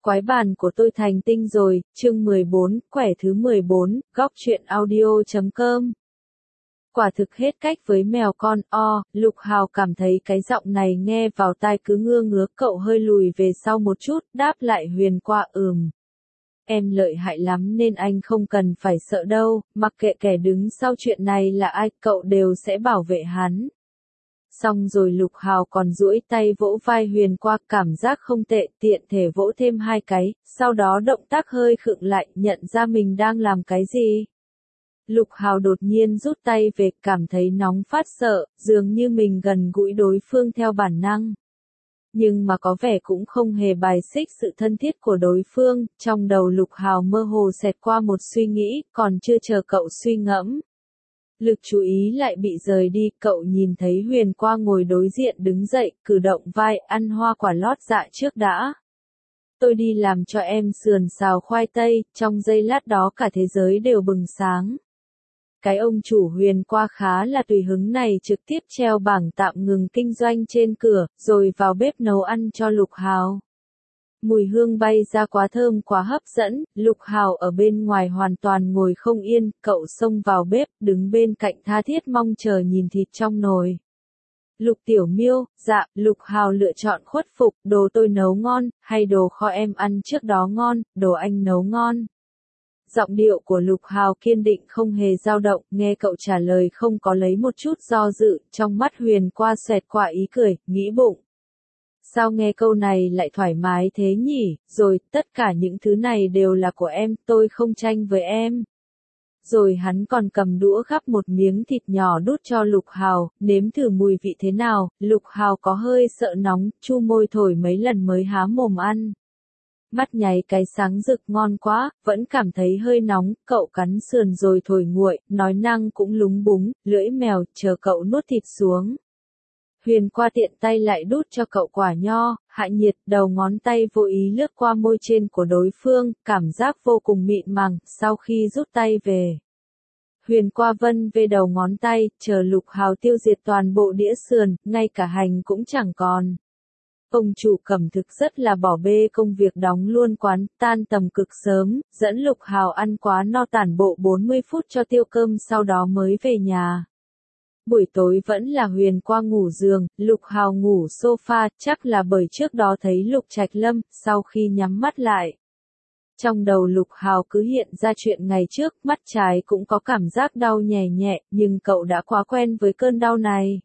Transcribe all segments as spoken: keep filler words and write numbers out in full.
Quái bàn của tôi thành tinh rồi, chương mười bốn, quẻ thứ mười bốn, góc truyện audio chấm com. Quả thực hết cách với mèo con, o, Lục Hào cảm thấy cái giọng này nghe vào tai cứ ngưa ngứa, cậu hơi lùi về sau một chút, đáp lại Huyền qua ừm. Em lợi hại lắm nên anh không cần phải sợ đâu, mặc kệ kẻ đứng sau chuyện này là ai, cậu đều sẽ bảo vệ hắn. Xong rồi Lục Hào còn duỗi tay vỗ vai Huyền qua, cảm giác không tệ, tiện thể vỗ thêm hai cái, sau đó động tác hơi khựng lại, nhận ra mình đang làm cái gì. Lục Hào đột nhiên rút tay về, cảm thấy nóng phát sợ, dường như mình gần gũi đối phương theo bản năng. Nhưng mà có vẻ cũng không hề bài xích sự thân thiết của đối phương, trong đầu Lục Hào mơ hồ xẹt qua một suy nghĩ, còn chưa chờ cậu suy ngẫm. Lực chú ý lại bị rời đi, cậu nhìn thấy Huyền qua ngồi đối diện đứng dậy, cử động vai, ăn hoa quả lót dạ trước đã. Tôi đi làm cho em sườn xào khoai tây, trong giây lát đó cả thế giới đều bừng sáng. Cái ông chủ Huyền qua khá là tùy hứng này trực tiếp treo bảng tạm ngừng kinh doanh trên cửa, rồi vào bếp nấu ăn cho Lục Hào. Mùi hương bay ra quá thơm quá hấp dẫn, Lục Hào ở bên ngoài hoàn toàn ngồi không yên, cậu xông vào bếp, đứng bên cạnh tha thiết mong chờ nhìn thịt trong nồi. Lục Tiểu Miêu, dạ, Lục Hào lựa chọn khuất phục, đồ tôi nấu ngon, hay đồ kho em ăn trước đó ngon, đồ anh nấu ngon. Giọng điệu của Lục Hào kiên định không hề dao động, nghe cậu trả lời không có lấy một chút do dự, trong mắt Huyền qua xẹt qua ý cười, nghĩ bụng. Sao nghe câu này lại thoải mái thế nhỉ, rồi, tất cả những thứ này đều là của em, tôi không tranh với em. Rồi hắn còn cầm đũa gắp một miếng thịt nhỏ đút cho Lục Hào, nếm thử mùi vị thế nào, Lục Hào có hơi sợ nóng, chu môi thổi mấy lần mới há mồm ăn. Mắt nháy cái sáng rực ngon quá, vẫn cảm thấy hơi nóng, cậu cắn sườn rồi thổi nguội, nói năng cũng lúng búng, lưỡi mèo, chờ cậu nuốt thịt xuống. Huyền qua tiện tay lại đút cho cậu quả nho, hạ nhiệt, đầu ngón tay vô ý lướt qua môi trên của đối phương, cảm giác vô cùng mịn màng, sau khi rút tay về. Huyền qua vân về đầu ngón tay, chờ Lục Hào tiêu diệt toàn bộ đĩa sườn, ngay cả hành cũng chẳng còn. Ông chủ Cẩm thực rất là bỏ bê công việc đóng luôn quán, tan tầm cực sớm, dẫn Lục Hào ăn quá no tản bộ bốn mươi phút cho tiêu cơm sau đó mới về nhà. Buổi tối vẫn là Huyền qua ngủ giường, Lục Hào ngủ sofa, chắc là bởi trước đó thấy Lục Trạch Lâm, sau khi nhắm mắt lại. Trong đầu Lục Hào cứ hiện ra chuyện ngày trước, mắt trái cũng có cảm giác đau nhẹ nhẹ, nhưng cậu đã quá quen với cơn đau này.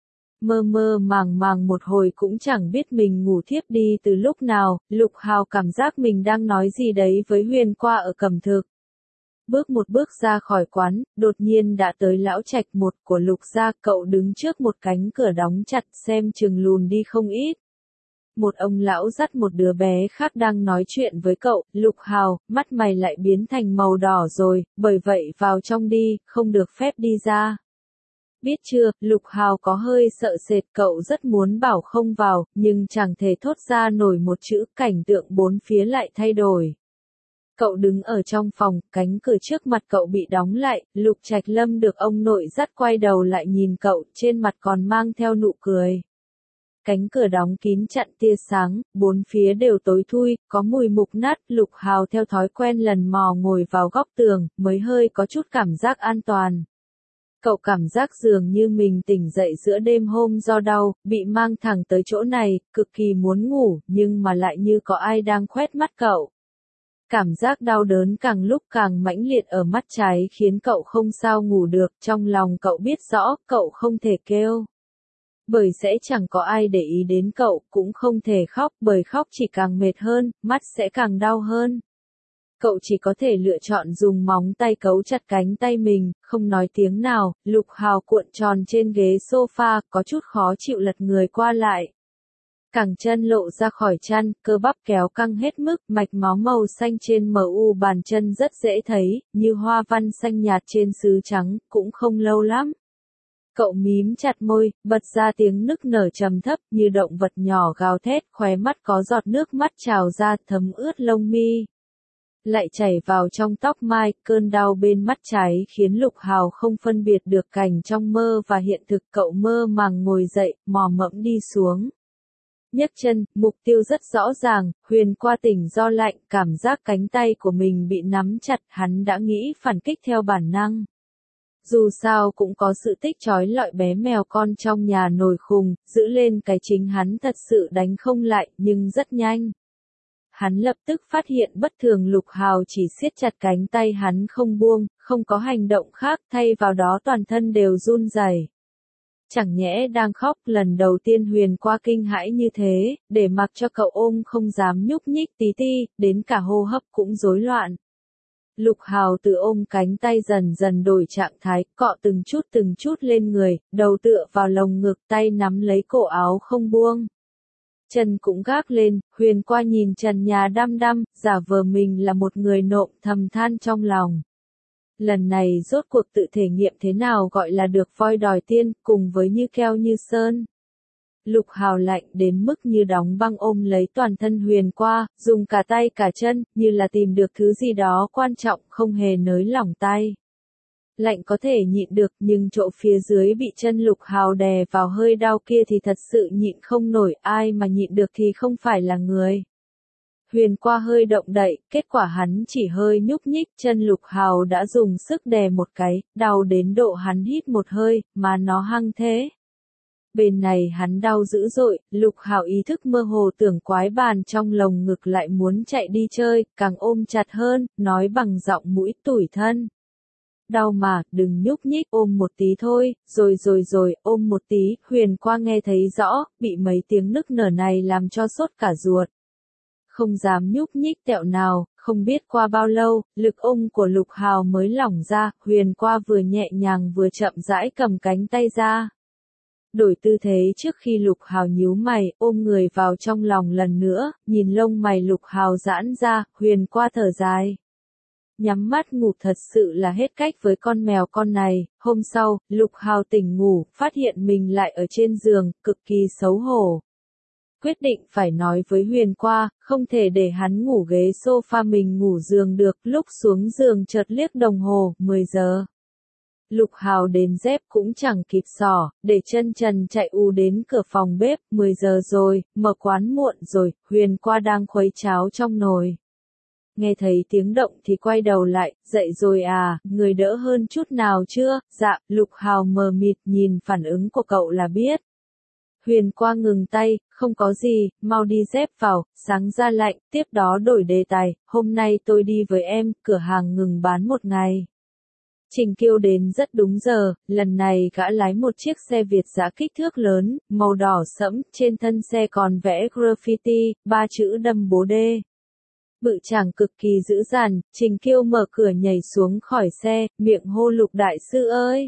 Mơ mơ màng màng một hồi cũng chẳng biết mình ngủ thiếp đi từ lúc nào, Lục Hào cảm giác mình đang nói gì đấy với Huyền qua ở Cẩm thực. Bước một bước ra khỏi quán, đột nhiên đã tới lão trạch một của Lục gia, cậu đứng trước một cánh cửa đóng chặt xem chừng lùn đi không ít. Một ông lão dắt một đứa bé khác đang nói chuyện với cậu, Lục Hào, mắt mày lại biến thành màu đỏ rồi, bởi vậy vào trong đi, không được phép đi ra. Biết chưa, Lục Hào có hơi sợ sệt, cậu rất muốn bảo không vào, nhưng chẳng thể thốt ra nổi một chữ, cảnh tượng bốn phía lại thay đổi. Cậu đứng ở trong phòng, cánh cửa trước mặt cậu bị đóng lại, Lục Trạch Lâm được ông nội dắt quay đầu lại nhìn cậu, trên mặt còn mang theo nụ cười. Cánh cửa đóng kín chặn tia sáng, bốn phía đều tối thui, có mùi mục nát, Lục Hào theo thói quen lần mò ngồi vào góc tường, mới hơi có chút cảm giác an toàn. Cậu cảm giác dường như mình tỉnh dậy giữa đêm hôm do đau, bị mang thẳng tới chỗ này, cực kỳ muốn ngủ, nhưng mà lại như có ai đang khoét mắt cậu. Cảm giác đau đớn càng lúc càng mãnh liệt ở mắt trái khiến cậu không sao ngủ được, trong lòng cậu biết rõ, cậu không thể kêu. Bởi sẽ chẳng có ai để ý đến cậu, cũng không thể khóc, bởi khóc chỉ càng mệt hơn, mắt sẽ càng đau hơn. Cậu chỉ có thể lựa chọn dùng móng tay cấu chặt cánh tay mình, không nói tiếng nào, Lục Hào cuộn tròn trên ghế sofa, có chút khó chịu lật người qua lại. Cẳng chân lộ ra khỏi chăn, cơ bắp kéo căng hết mức, mạch máu màu xanh trên mờ u bàn chân rất dễ thấy, như hoa văn xanh nhạt trên sứ trắng, cũng không lâu lắm. Cậu mím chặt môi, bật ra tiếng nức nở trầm thấp như động vật nhỏ gào thét, khóe mắt có giọt nước mắt trào ra thấm ướt lông mi. Lại chảy vào trong tóc mai, cơn đau bên mắt trái khiến Lục Hào không phân biệt được cảnh trong mơ và hiện thực, cậu mơ màng ngồi dậy, mò mẫm đi xuống. Nhấc chân, mục tiêu rất rõ ràng, Huyền qua tỉnh do lạnh, cảm giác cánh tay của mình bị nắm chặt, hắn đã nghĩ phản kích theo bản năng. Dù sao cũng có sự tích trói lọi bé mèo con trong nhà nổi khùng, giữ lên cái chính hắn thật sự đánh không lại, nhưng rất nhanh. Hắn lập tức phát hiện bất thường Lục Hào chỉ siết chặt cánh tay hắn không buông, không có hành động khác, thay vào đó toàn thân đều run rẩy. Chẳng nhẽ đang khóc, lần đầu tiên Huyền qua kinh hãi như thế, để mặc cho cậu ôm không dám nhúc nhích tí ti, đến cả hô hấp cũng rối loạn. Lục Hào tự ôm cánh tay dần dần đổi trạng thái, cọ từng chút từng chút lên người, đầu tựa vào lồng ngực, tay nắm lấy cổ áo không buông. Chân cũng gác lên, Huyền qua nhìn trần nhà đăm đăm, giả vờ mình là một người nộm, thầm than trong lòng. Lần này rốt cuộc tự thể nghiệm thế nào gọi là được voi đòi tiên, cùng với như keo như sơn. Lục Hào lạnh đến mức như đóng băng ôm lấy toàn thân Huyền qua, dùng cả tay cả chân, như là tìm được thứ gì đó quan trọng, không hề nới lỏng tay. Lạnh có thể nhịn được, nhưng chỗ phía dưới bị chân Lục Hào đè vào hơi đau kia thì thật sự nhịn không nổi, ai mà nhịn được thì không phải là người. Huyền qua hơi động đậy, kết quả hắn chỉ hơi nhúc nhích, chân Lục Hào đã dùng sức đè một cái, đau đến độ hắn hít một hơi, mà nó hăng thế. Bên này hắn đau dữ dội, Lục Hào ý thức mơ hồ tưởng quái bàn trong lồng ngực lại muốn chạy đi chơi, càng ôm chặt hơn, nói bằng giọng mũi tủi thân. Đau mà, đừng nhúc nhích, ôm một tí thôi, rồi rồi rồi, ôm một tí, Huyền qua nghe thấy rõ, bị mấy tiếng nức nở này làm cho sốt cả ruột. Không dám nhúc nhích tẹo nào, không biết qua bao lâu, lực ôm của Lục Hào mới lỏng ra, Huyền qua vừa nhẹ nhàng vừa chậm rãi cầm cánh tay ra. Đổi tư thế trước khi Lục Hào nhíu mày, ôm người vào trong lòng lần nữa, nhìn lông mày Lục Hào giãn ra, Huyền qua thở dài. Nhắm mắt ngủ thật sự là hết cách với con mèo con này, hôm sau, Lục Hào tỉnh ngủ, phát hiện mình lại ở trên giường, cực kỳ xấu hổ. Quyết định phải nói với Huyền qua, không thể để hắn ngủ ghế sofa mình ngủ giường được, lúc xuống giường chợt liếc đồng hồ, mười giờ. Lục Hào đến dép cũng chẳng kịp xỏ, để chân trần chạy u đến cửa phòng bếp, mười giờ rồi, mở quán muộn rồi, Huyền qua đang khuấy cháo trong nồi. Nghe thấy tiếng động thì quay đầu lại, dậy rồi à, người đỡ hơn chút nào chưa, dạ, Lục Hào mờ mịt nhìn phản ứng của cậu là biết. Huyền qua ngừng tay, không có gì, mau đi dép vào, sáng ra lạnh, tiếp đó đổi đề tài, hôm nay tôi đi với em, cửa hàng ngừng bán một ngày. Trình Kiêu đến rất đúng giờ, lần này gã lái một chiếc xe Việt giã kích thước lớn, màu đỏ sẫm, trên thân xe còn vẽ graffiti, ba chữ đâm bố đê. Bự chàng cực kỳ dữ dằn, Trình Kiêu mở cửa nhảy xuống khỏi xe, miệng hô Lục đại sư ơi.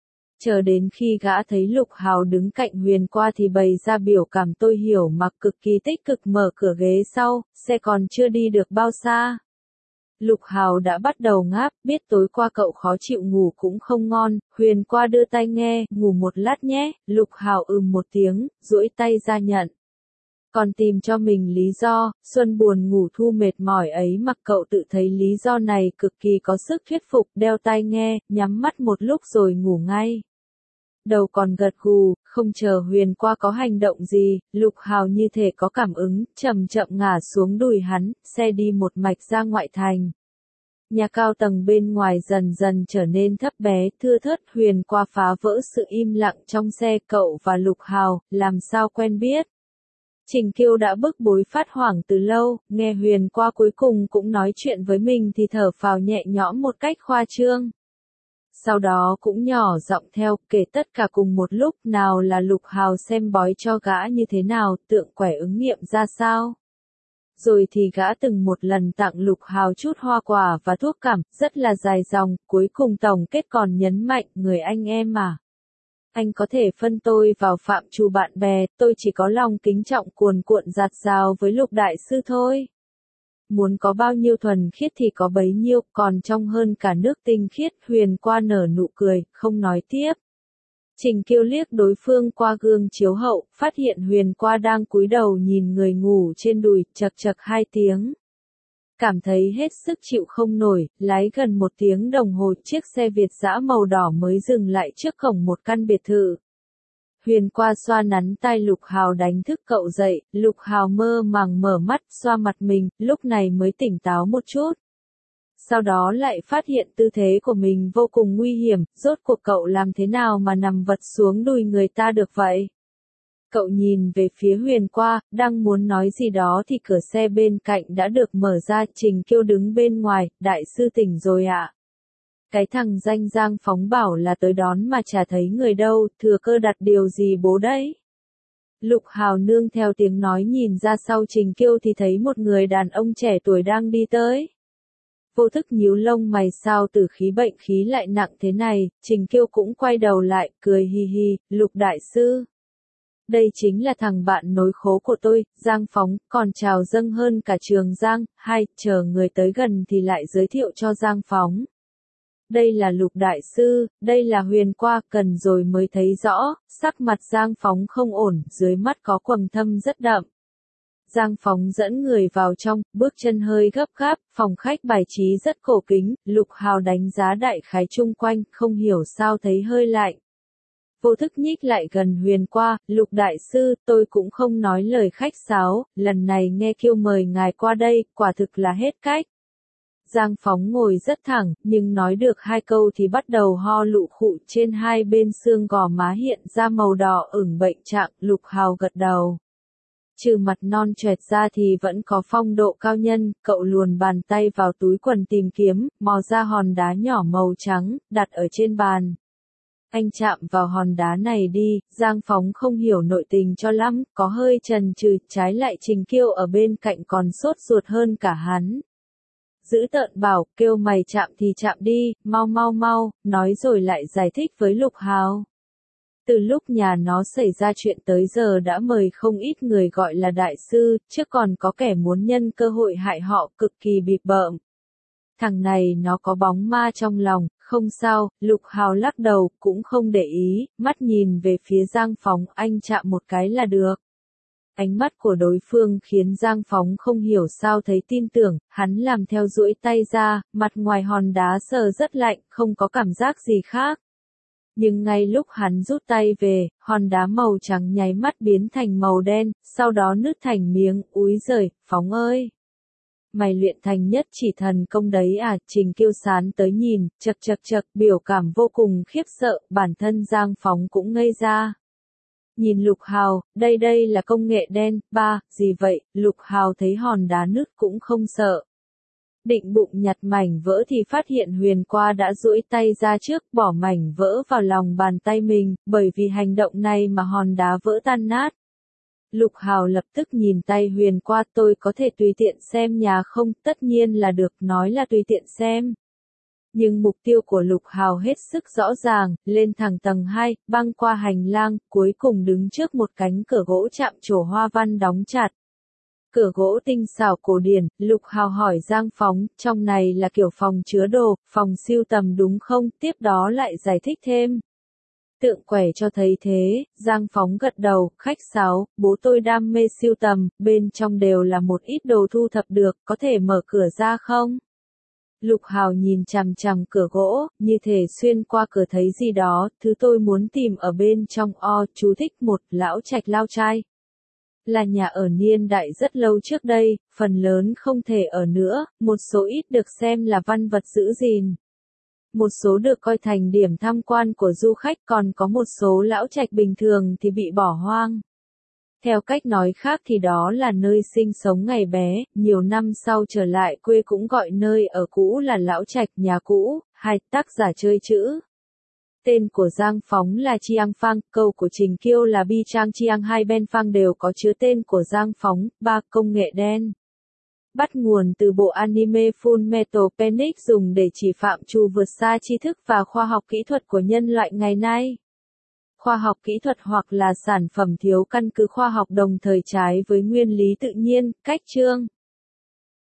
Chờ đến khi gã thấy Lục Hào đứng cạnh Huyền qua thì bày ra biểu cảm tôi hiểu mặc cực kỳ tích cực mở cửa ghế sau, xe còn chưa đi được bao xa. Lục Hào đã bắt đầu ngáp, biết tối qua cậu khó chịu ngủ cũng không ngon, Huyền qua đưa tai nghe, ngủ một lát nhé, Lục Hào ừm một tiếng, duỗi tay ra nhận. Còn tìm cho mình lý do, Xuân buồn ngủ thu mệt mỏi ấy mặc cậu tự thấy lý do này cực kỳ có sức thuyết phục, đeo tai nghe, nhắm mắt một lúc rồi ngủ ngay. Đầu còn gật gù, không chờ Huyền qua có hành động gì, Lục Hào như thể có cảm ứng, chậm chậm ngả xuống đùi hắn, xe đi một mạch ra ngoại thành. Nhà cao tầng bên ngoài dần dần trở nên thấp bé, thưa thớt, Huyền qua phá vỡ sự im lặng trong xe, cậu và Lục Hào, làm sao quen biết. Trình Kiêu đã bức bối phát hoảng từ lâu, nghe Huyền qua cuối cùng cũng nói chuyện với mình thì thở phào nhẹ nhõm một cách khoa trương. Sau đó cũng nhỏ giọng theo, kể tất cả cùng một lúc, nào là Lục Hào xem bói cho gã như thế nào, tượng quẻ ứng nghiệm ra sao. Rồi thì gã từng một lần tặng Lục Hào chút hoa quả và thuốc cảm, rất là dài dòng, cuối cùng tổng kết còn nhấn mạnh, người anh em mà. Anh có thể phân tôi vào phạm trù bạn bè, tôi chỉ có lòng kính trọng cuồn cuộn dạt dào với Lục đại sư thôi. Muốn có bao nhiêu thuần khiết thì có bấy nhiêu, còn trong hơn cả nước tinh khiết, Huyền qua nở nụ cười, không nói tiếp. Trình Kiêu liếc đối phương qua gương chiếu hậu, phát hiện Huyền qua đang cúi đầu nhìn người ngủ trên đùi, chật chật hai tiếng. Cảm thấy hết sức chịu không nổi, lái gần một tiếng đồng hồ chiếc xe Việt giã màu đỏ mới dừng lại trước cổng một căn biệt thự. Huyền qua xoa nắn tai Lục Hào đánh thức cậu dậy, Lục Hào mơ màng mở mắt xoa mặt mình, lúc này mới tỉnh táo một chút. Sau đó lại phát hiện tư thế của mình vô cùng nguy hiểm, rốt cuộc cậu làm thế nào mà nằm vật xuống đùi người ta được vậy? Cậu nhìn về phía Huyền qua, đang muốn nói gì đó thì cửa xe bên cạnh đã được mở ra, Trình Kiêu đứng bên ngoài, đại sư tỉnh rồi ạ. À? Cái thằng danh Giang Phóng bảo là tới đón mà chả thấy người đâu, thừa cơ đặt điều gì bố đấy. Lục Hào nương theo tiếng nói nhìn ra sau Trình Kiêu thì thấy một người đàn ông trẻ tuổi đang đi tới. Vô thức nhíu lông mày, sao tử khí bệnh khí lại nặng thế này, Trình Kiêu cũng quay đầu lại, cười hi hi, Lục đại sư. Đây chính là thằng bạn nối khố của tôi, Giang Phóng, còn chào dâng hơn cả Trường Giang, hai, chờ người tới gần thì lại giới thiệu cho Giang Phóng. Đây là Lục đại sư, đây là Huyền qua, cần rồi mới thấy rõ, sắc mặt Giang Phóng không ổn, dưới mắt có quầng thâm rất đậm. Giang Phóng dẫn người vào trong, bước chân hơi gấp gáp, phòng khách bài trí rất cổ kính, Lục Hào đánh giá đại khái chung quanh, không hiểu sao thấy hơi lạnh. Vô thức nhích lại gần Huyền qua, Lục đại sư, tôi cũng không nói lời khách sáo, lần này nghe Kiêu mời ngài qua đây, quả thực là hết cách. Giang Phóng ngồi rất thẳng, nhưng nói được hai câu thì bắt đầu ho lụ khụ, trên hai bên xương gò má hiện ra màu đỏ ửng bệnh trạng, Lục Hào gật đầu. Trừ mặt non choẹt ra thì vẫn có phong độ cao nhân, cậu luồn bàn tay vào túi quần tìm kiếm, mò ra hòn đá nhỏ màu trắng, đặt ở trên bàn. Anh chạm vào hòn đá này đi, Giang Phóng không hiểu nội tình cho lắm, có hơi chần chừ, trái lại Trình Kiêu ở bên cạnh còn sốt ruột hơn cả hắn. Giữ tợn bảo, kêu mày chạm thì chạm đi, mau mau mau, nói rồi lại giải thích với Lục Hào. Từ lúc nhà nó xảy ra chuyện tới giờ đã mời không ít người gọi là đại sư, chứ còn có kẻ muốn nhân cơ hội hại họ, cực kỳ bịp bợm. Thằng này nó có bóng ma trong lòng, không sao, Lục Hào lắc đầu, cũng không để ý, mắt nhìn về phía Giang Phóng, anh chạm một cái là được. Ánh mắt của đối phương khiến Giang Phóng không hiểu sao thấy tin tưởng, hắn làm theo duỗi tay ra, mặt ngoài hòn đá sờ rất lạnh, không có cảm giác gì khác. Nhưng ngay lúc hắn rút tay về, hòn đá màu trắng nháy mắt biến thành màu đen, sau đó nứt thành miếng, úi giời, Phóng ơi! Mày luyện thành nhất chỉ thần công đấy à, Trình Kiêu sán tới nhìn, chật chật chật, biểu cảm vô cùng khiếp sợ, bản thân Giang Phóng cũng ngây ra. Nhìn Lục Hào, đây đây là công nghệ đen, ba, gì vậy, Lục Hào thấy hòn đá nứt cũng không sợ. Định bụng nhặt mảnh vỡ thì phát hiện Huyền qua đã duỗi tay ra trước, bỏ mảnh vỡ vào lòng bàn tay mình, bởi vì hành động này mà hòn đá vỡ tan nát. Lục Hào lập tức nhìn tay Huyền qua, tôi có thể tùy tiện xem nhà không, tất nhiên là được, nói là tùy tiện xem. Nhưng mục tiêu của Lục Hào hết sức rõ ràng, lên thẳng tầng hai, băng qua hành lang, cuối cùng đứng trước một cánh cửa gỗ chạm trổ hoa văn đóng chặt. Cửa gỗ tinh xảo cổ điển, Lục Hào hỏi Giang Phóng, trong này là kiểu phòng chứa đồ, phòng sưu tầm đúng không, tiếp đó lại giải thích thêm. Tượng quẻ cho thấy thế, Giang Phóng gật đầu, khách sáo, bố tôi đam mê sưu tầm, bên trong đều là một ít đồ thu thập được, có thể mở cửa ra không? Lục Hào nhìn chằm chằm cửa gỗ, như thể xuyên qua cửa thấy gì đó, thứ tôi muốn tìm ở bên trong o, chú thích một, lão trạch lao trai. Là nhà ở niên đại rất lâu trước đây, phần lớn không thể ở nữa, một số ít được xem là văn vật giữ gìn. Một số được coi thành điểm tham quan của du khách, còn có một số lão trạch bình thường thì bị bỏ hoang. Theo cách nói khác thì đó là nơi sinh sống ngày bé, nhiều năm sau trở lại quê cũng gọi nơi ở cũ là lão trạch, nhà cũ. Hai, tác giả chơi chữ. Tên của Giang Phóng là Chiang Phang, câu của Trình Kiêu là Bi Trang Chiang, hai bên Phang đều có chứa tên của Giang Phóng. Ba, công nghệ đen. Bắt nguồn từ bộ anime Full Metal Panic dùng để chỉ phạm trù vượt xa tri thức và khoa học kỹ thuật của nhân loại ngày nay. Khoa học kỹ thuật hoặc là sản phẩm thiếu căn cứ khoa học đồng thời trái với nguyên lý tự nhiên, cách chương.